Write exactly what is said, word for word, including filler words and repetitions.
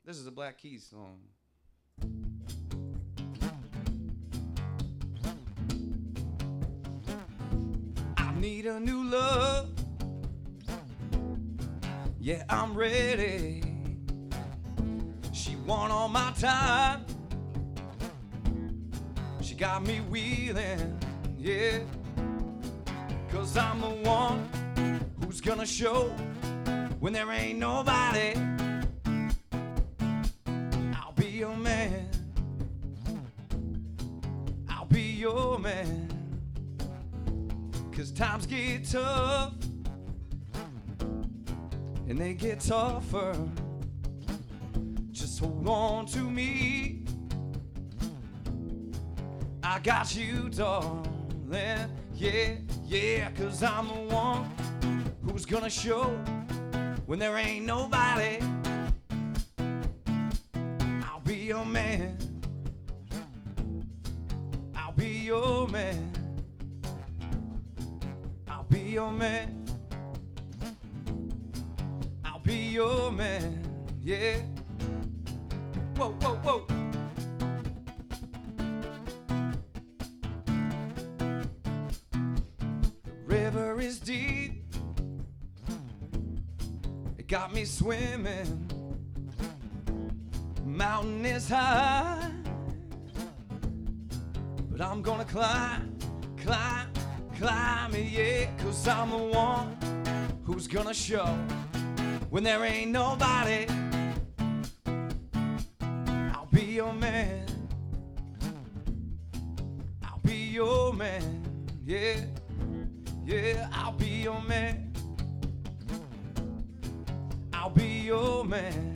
This is a Black Keys song. I need a new love. Yeah, I'm ready. She want all my time. She got me wheeling, yeah. Cause I'm the one who's gonna show when there ain't nobody. I'll be your man. I'll be your man. Cause times get tough and they get tougher. Just hold on to me. I got you, darling. Yeah, yeah, cause I'm the one who's gonna show when there ain't nobody. I'll be your man. I'll be your man. I'll be your man. I'll be your man. Yeah. Whoa, whoa, whoa. River is deep, it got me swimming. Mountain is high, but I'm gonna climb, climb, climb it, yeah. Cause I'm the one who's gonna show when there ain't nobody. I'll be your man. I'll be your man, yeah. Yeah, I'll be your man. I'll be your man.